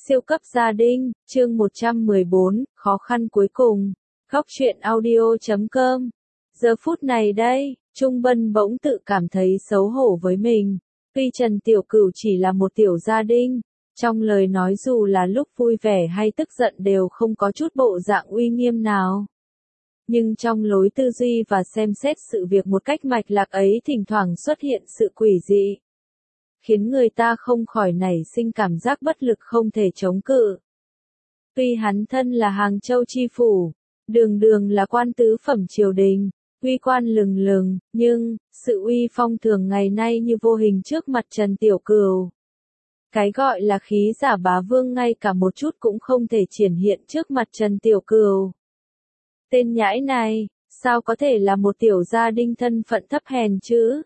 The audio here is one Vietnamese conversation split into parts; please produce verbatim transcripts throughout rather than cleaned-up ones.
Siêu cấp gia đình, chương một trăm mười bốn, khó khăn cuối cùng. Góc truyện audio chấm com. Giờ phút này đây, Trung Bân bỗng tự cảm thấy xấu hổ với mình. Tuy Trần Tiểu Cửu chỉ là một tiểu gia đình, trong lời nói dù là lúc vui vẻ hay tức giận đều không có chút bộ dạng uy nghiêm nào. Nhưng trong lối tư duy và xem xét sự việc một cách mạch lạc ấy thỉnh thoảng xuất hiện sự quỷ dị, khiến người ta không khỏi nảy sinh cảm giác bất lực không thể chống cự. Tuy hắn thân là Hàng Châu chi phủ, đường đường là quan tứ phẩm triều đình, uy quan lừng lừng, nhưng, sự uy phong thường ngày nay như vô hình trước mặt Trần Tiểu Cửu. Cái gọi là khí giả bá vương ngay cả một chút cũng không thể triển hiện trước mặt Trần Tiểu Cửu. Tên nhãi này, sao có thể là một tiểu gia đình thân phận thấp hèn chứ?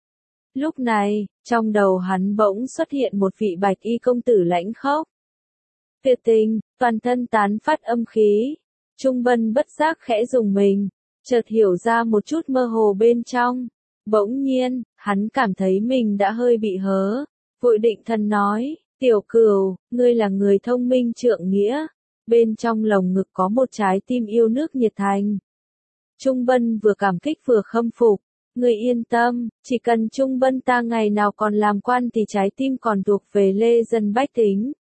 Lúc này, trong đầu hắn bỗng xuất hiện một vị bạch y công tử lãnh khốc, tuyệt tình, toàn thân tán phát âm khí. Trung Bân bất giác khẽ rùng mình, chợt hiểu ra một chút mơ hồ bên trong. Bỗng nhiên, hắn cảm thấy mình đã hơi bị hớ, vội định thần nói, Tiểu Cửu, ngươi là người thông minh trượng nghĩa, bên trong lồng ngực có một trái tim yêu nước nhiệt thành. Trung Bân vừa cảm kích vừa khâm phục. Người yên tâm, chỉ cần Trung Bân ta ngày nào còn làm quan thì trái tim còn thuộc về lê dân bách tính.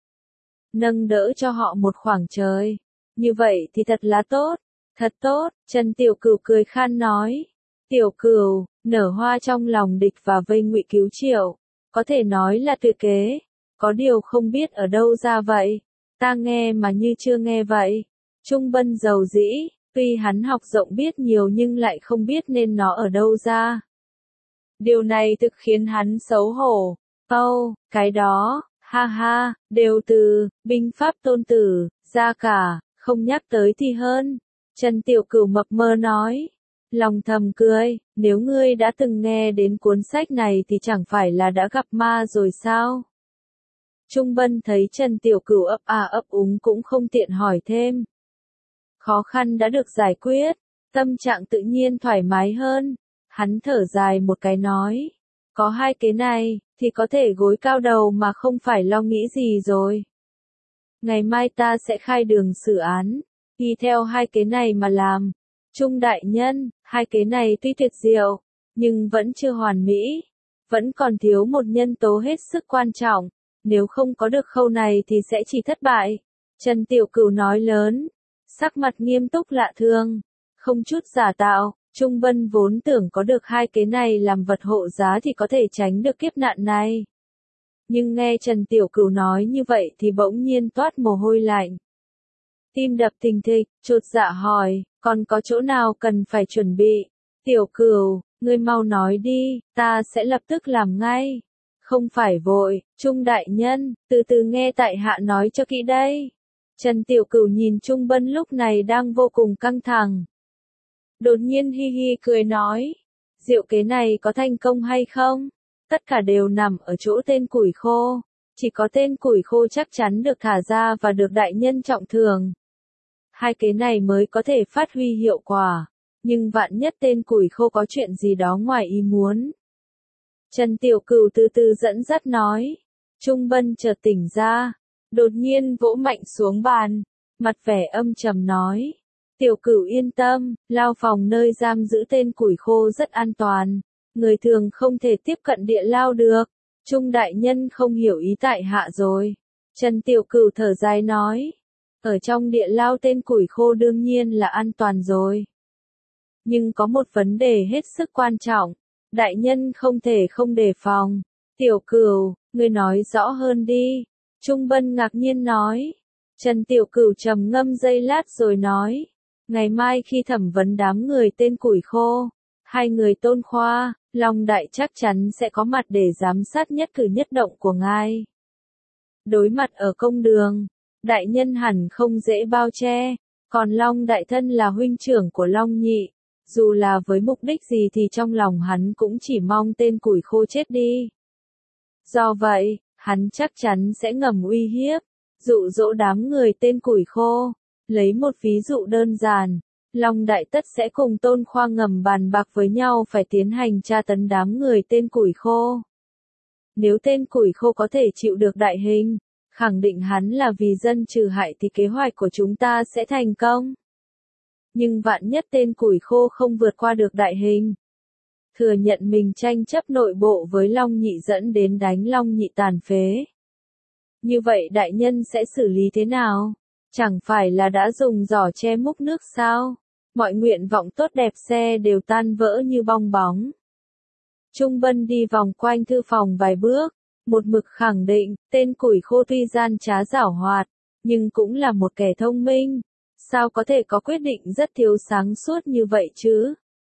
Nâng đỡ cho họ một khoảng trời. Như vậy thì thật là tốt, thật tốt, Trần Tiểu Cửu cười khan nói. Tiểu Cửu, nở hoa trong lòng địch và vây ngụy cứu triệu, có thể nói là tuyệt kế, có điều không biết ở đâu ra vậy, ta nghe mà như chưa nghe vậy. Trung Bân giàu dĩ. Tuy hắn học rộng biết nhiều nhưng lại không biết nên nó ở đâu ra. Điều này thực khiến hắn xấu hổ. Câu, cái đó, ha ha, đều từ, binh pháp tôn tử, ra cả, không nhắc tới thì hơn. Trần Tiểu Cửu mập mờ nói. Lòng thầm cười, nếu ngươi đã từng nghe đến cuốn sách này thì chẳng phải là đã gặp ma rồi sao? Trung Bân thấy Trần Tiểu Cửu ấp à ấp úng cũng không tiện hỏi thêm. Khó khăn đã được giải quyết, tâm trạng tự nhiên thoải mái hơn. Hắn thở dài một cái nói, có hai cái này, thì có thể gối cao đầu mà không phải lo nghĩ gì rồi. Ngày mai ta sẽ khai đường xử án, y theo hai cái này mà làm. Trung đại nhân, hai cái này tuy tuyệt diệu, nhưng vẫn chưa hoàn mỹ, vẫn còn thiếu một nhân tố hết sức quan trọng, nếu không có được khâu này thì sẽ chỉ thất bại. Trần Tiểu Cửu nói lớn. Sắc mặt nghiêm túc lạ thường, không chút giả tạo. Trung Bân vốn tưởng có được hai cái này làm vật hộ giá thì có thể tránh được kiếp nạn này. Nhưng nghe Trần Tiểu Cửu nói như vậy thì bỗng nhiên toát mồ hôi lạnh. Tim đập thình thịch, chột dạ hỏi, còn có chỗ nào cần phải chuẩn bị? Tiểu Cửu, ngươi mau nói đi, ta sẽ lập tức làm ngay. Không phải vội, Trung đại nhân, từ từ nghe tại hạ nói cho kỹ đây. Trần Tiểu Cửu nhìn Trung Bân lúc này đang vô cùng căng thẳng. Đột nhiên hi hi cười nói, diệu kế này có thành công hay không? Tất cả đều nằm ở chỗ tên củi khô. Chỉ có tên củi khô chắc chắn được thả ra và được đại nhân trọng thưởng. Hai kế này mới có thể phát huy hiệu quả. Nhưng vạn nhất tên củi khô có chuyện gì đó ngoài ý muốn. Trần Tiểu Cửu từ từ dẫn dắt nói. Trung Bân chợt tỉnh ra. Đột nhiên vỗ mạnh xuống bàn, mặt vẻ âm trầm nói. Tiểu Cửu yên tâm, lao phòng nơi giam giữ tên củi khô rất an toàn. Người thường không thể tiếp cận địa lao được. Trung đại nhân không hiểu ý tại hạ rồi. Trần Tiểu Cửu thở dài nói. Ở trong địa lao tên củi khô đương nhiên là an toàn rồi. Nhưng có một vấn đề hết sức quan trọng. Đại nhân không thể không đề phòng. Tiểu Cửu, ngươi nói rõ hơn đi. Trung Bân ngạc nhiên nói. Trần Tiểu Cửu trầm ngâm giây lát rồi nói. Ngày mai khi thẩm vấn đám người tên củi khô, hai người Tôn Khoa, Long Đại chắc chắn sẽ có mặt để giám sát nhất cử nhất động của ngài. Đối mặt ở công đường, đại nhân hẳn không dễ bao che, còn Long Đại thân là huynh trưởng của Long Nhị, dù là với mục đích gì thì trong lòng hắn cũng chỉ mong tên củi khô chết đi. Do vậy, hắn chắc chắn sẽ ngầm uy hiếp, dụ dỗ đám người tên củi khô. Lấy một ví dụ đơn giản, Long Đại tất sẽ cùng Tôn Khoa ngầm bàn bạc với nhau phải tiến hành tra tấn đám người tên củi khô. Nếu tên củi khô có thể chịu được đại hình, khẳng định hắn là vì dân trừ hại thì kế hoạch của chúng ta sẽ thành công. Nhưng vạn nhất tên củi khô không vượt qua được đại hình, thừa nhận mình tranh chấp nội bộ với Long Nhị dẫn đến đánh Long Nhị tàn phế. Như vậy đại nhân sẽ xử lý thế nào? Chẳng phải là đã dùng giỏ che múc nước sao? Mọi nguyện vọng tốt đẹp xe đều tan vỡ như bong bóng. Trung Bân đi vòng quanh thư phòng vài bước, một mực khẳng định, tên củi khô tuy gian trá giảo hoạt, nhưng cũng là một kẻ thông minh. Sao có thể có quyết định rất thiếu sáng suốt như vậy chứ?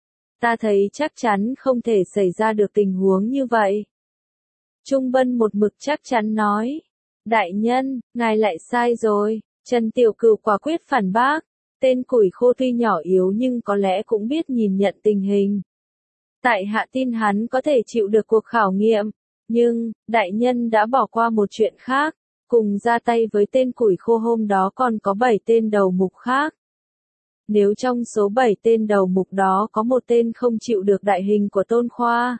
Ta thấy chắc chắn không thể xảy ra được tình huống như vậy. Trung Bân một mực chắc chắn nói. Đại nhân, ngài lại sai rồi. Trần Tiểu Cửu quả quyết phản bác. Tên củi khô tuy nhỏ yếu nhưng có lẽ cũng biết nhìn nhận tình hình. Tại hạ tin hắn có thể chịu được cuộc khảo nghiệm. Nhưng, đại nhân đã bỏ qua một chuyện khác. Cùng ra tay với tên củi khô hôm đó còn có bảy tên đầu mục khác. Nếu trong số bảy tên đầu mục đó có một tên không chịu được đại hình của Tôn Khoa,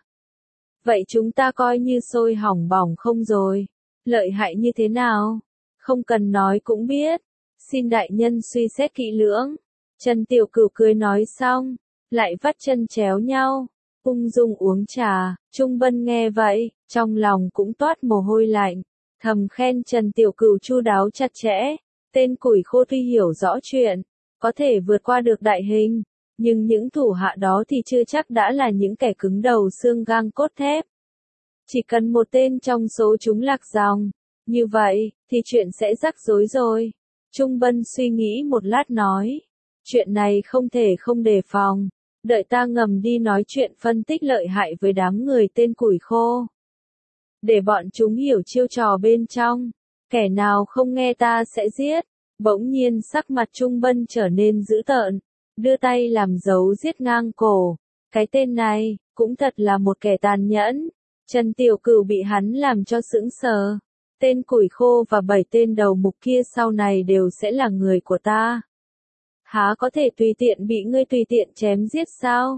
vậy chúng ta coi như sôi hỏng bỏng không rồi. Lợi hại như thế nào? Không cần nói cũng biết. Xin đại nhân suy xét kỹ lưỡng. Trần Tiểu Cửu cười nói xong, lại vắt chân chéo nhau, ung dung uống trà. Trung Bân nghe vậy, trong lòng cũng toát mồ hôi lạnh, thầm khen Trần Tiểu Cửu chu đáo chặt chẽ. Tên củi khô tuy hiểu rõ chuyện, có thể vượt qua được đại hình, nhưng những thủ hạ đó thì chưa chắc đã là những kẻ cứng đầu xương gang cốt thép. Chỉ cần một tên trong số chúng lạc dòng, như vậy, thì chuyện sẽ rắc rối rồi. Trung Bân suy nghĩ một lát nói, chuyện này không thể không đề phòng, đợi ta ngầm đi nói chuyện phân tích lợi hại với đám người tên củi khô. Để bọn chúng hiểu chiêu trò bên trong, kẻ nào không nghe ta sẽ giết. Bỗng nhiên sắc mặt Trung Bân trở nên dữ tợn, đưa tay làm dấu giết ngang cổ. Cái tên này, cũng thật là một kẻ tàn nhẫn. Trần Tiểu Cửu bị hắn làm cho sững sờ. Tên củi khô và bảy tên đầu mục kia sau này đều sẽ là người của ta. Há có thể tùy tiện bị ngươi tùy tiện chém giết sao?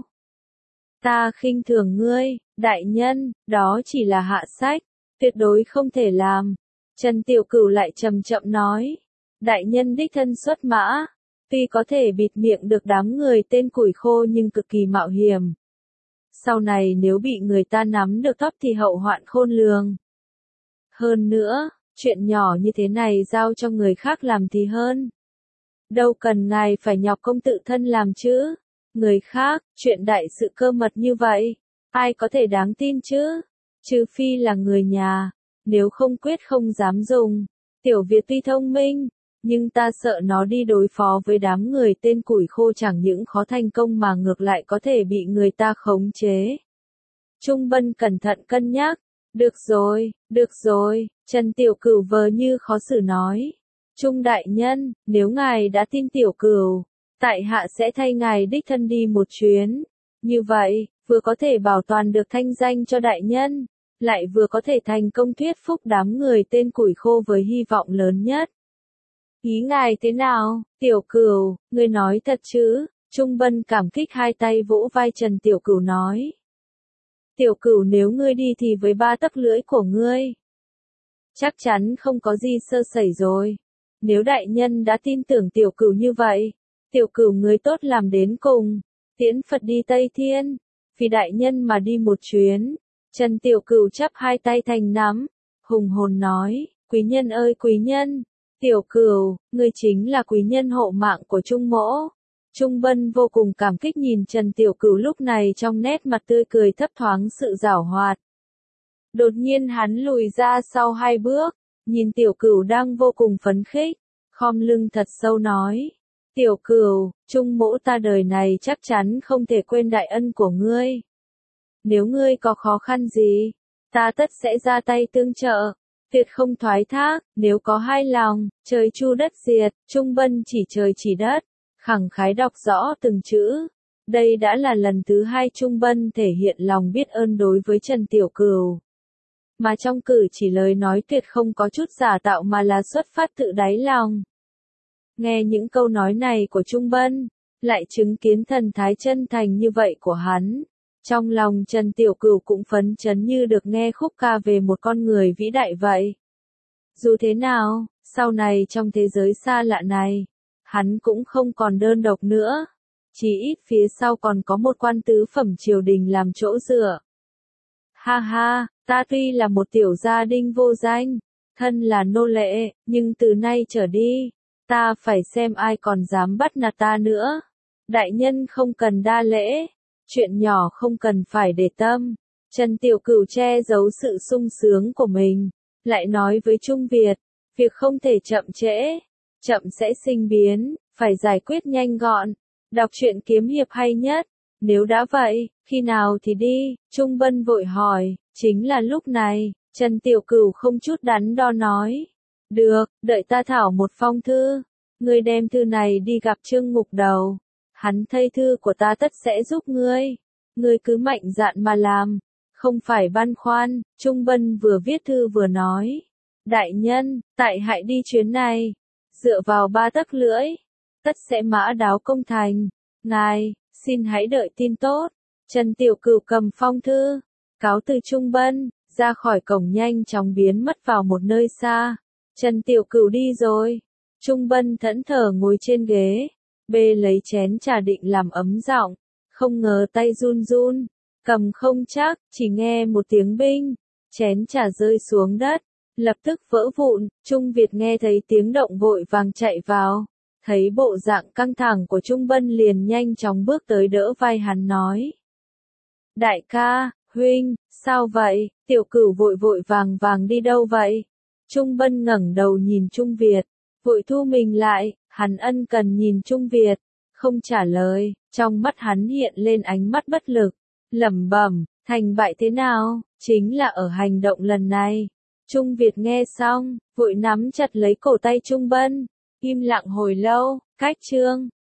Ta khinh thường ngươi, đại nhân, đó chỉ là hạ sách, tuyệt đối không thể làm. Trần Tiểu Cửu lại trầm chậm nói. Đại nhân đích thân xuất mã, tuy có thể bịt miệng được đám người tên củi khô nhưng cực kỳ mạo hiểm. Sau này nếu bị người ta nắm được tóc thì hậu hoạn khôn lường. Hơn nữa, chuyện nhỏ như thế này giao cho người khác làm thì hơn. Đâu cần ngài phải nhọc công tự thân làm chứ. Người khác, chuyện đại sự cơ mật như vậy, ai có thể đáng tin chứ? Trừ phi là người nhà, nếu không quyết không dám dùng. Tiểu Việt tuy thông minh, nhưng ta sợ nó đi đối phó với đám người tên củi khô chẳng những khó thành công mà ngược lại có thể bị người ta khống chế. Trung Bân cẩn thận cân nhắc. Được rồi, được rồi, Trần Tiểu Cửu vờ như khó xử nói. Trung đại nhân, nếu ngài đã tin Tiểu Cửu, tại hạ sẽ thay ngài đích thân đi một chuyến. Như vậy, vừa có thể bảo toàn được thanh danh cho đại nhân, lại vừa có thể thành công thuyết phục đám người tên củi khô với hy vọng lớn nhất. Ý ngài thế nào, Tiểu Cửu, ngươi nói thật chứ? Trung Bân cảm kích hai tay vỗ vai Trần Tiểu Cửu nói. Tiểu Cửu nếu ngươi đi thì với ba tấc lưỡi của ngươi, chắc chắn không có gì sơ sẩy rồi. Nếu đại nhân đã tin tưởng Tiểu Cửu như vậy, Tiểu Cửu người tốt làm đến cùng, tiễn Phật đi Tây Thiên, vì đại nhân mà đi một chuyến. Trần Tiểu Cửu chắp hai tay thành nắm, hùng hồn nói, quý nhân ơi quý nhân, Tiểu Cửu, ngươi chính là quý nhân hộ mạng của Trung mỗ. Trung Bân vô cùng cảm kích nhìn Trần Tiểu Cửu lúc này trong nét mặt tươi cười thấp thoáng sự giảo hoạt. Đột nhiên hắn lùi ra sau hai bước, nhìn Tiểu Cửu đang vô cùng phấn khích, khom lưng thật sâu nói. Tiểu Cửu, Trung mỗ ta đời này chắc chắn không thể quên đại ân của ngươi. Nếu ngươi có khó khăn gì, ta tất sẽ ra tay tương trợ, tuyệt không thoái thác. Nếu có hai lòng, trời chu đất diệt. Trung Bân chỉ trời chỉ đất, khẳng khái đọc rõ từng chữ. Đây đã là lần thứ hai Trung Bân thể hiện lòng biết ơn đối với Trần Tiểu Cửu. Mà trong cử chỉ lời nói tuyệt không có chút giả tạo mà là xuất phát tự đáy lòng. Nghe những câu nói này của Trung Bân, lại chứng kiến thần thái chân thành như vậy của hắn. Trong lòng Trần Tiểu Cửu cũng phấn chấn như được nghe khúc ca về một con người vĩ đại vậy. Dù thế nào, sau này trong thế giới xa lạ này, hắn cũng không còn đơn độc nữa. Chỉ ít phía sau còn có một quan tứ phẩm triều đình làm chỗ dựa. Ha ha, ta tuy là một tiểu gia đình vô danh, thân là nô lệ, nhưng từ nay trở đi, ta phải xem ai còn dám bắt nạt ta nữa. Đại nhân không cần đa lễ, chuyện nhỏ không cần phải để tâm. Trần Tiểu Cửu che giấu sự sung sướng của mình, lại nói với Trung Việt, việc không thể chậm trễ, chậm sẽ sinh biến, phải giải quyết nhanh gọn. Đọc truyện kiếm hiệp hay nhất, nếu đã vậy, khi nào thì đi, Trung Bân vội hỏi, chính là lúc này, Trần Tiểu Cửu không chút đắn đo nói. Được, đợi ta thảo một phong thư, ngươi đem thư này đi gặp Trương Ngục Đầu, hắn thay thư của ta tất sẽ giúp ngươi, ngươi cứ mạnh dạn mà làm, không phải băn khoăn. Trung Bân vừa viết thư vừa nói, đại nhân, tại hại đi chuyến này, dựa vào ba tấc lưỡi, tất sẽ mã đáo công thành, ngài, xin hãy đợi tin tốt. Trần Tiểu Cửu cầm phong thư, cáo từ Trung Bân, ra khỏi cổng nhanh chóng biến mất vào một nơi xa. Trần Tiểu Cửu đi rồi, Trung Bân thẫn thờ ngồi trên ghế, bê lấy chén trà định làm ấm giọng, không ngờ tay run run, cầm không chắc, chỉ nghe một tiếng binh, chén trà rơi xuống đất, lập tức vỡ vụn. Trung Việt nghe thấy tiếng động vội vàng chạy vào, thấy bộ dạng căng thẳng của Trung Bân liền nhanh chóng bước tới đỡ vai hắn nói. Đại ca, huynh, sao vậy? Tiểu Cửu vội vội vàng vàng đi đâu vậy? Trung Bân ngẩng đầu nhìn Trung Việt, vội thu mình lại, hắn ân cần nhìn Trung Việt, không trả lời, trong mắt hắn hiện lên ánh mắt bất lực, lẩm bẩm, thành bại thế nào, chính là ở hành động lần này. Trung Việt nghe xong, vội nắm chặt lấy cổ tay Trung Bân, im lặng hồi lâu, cách chương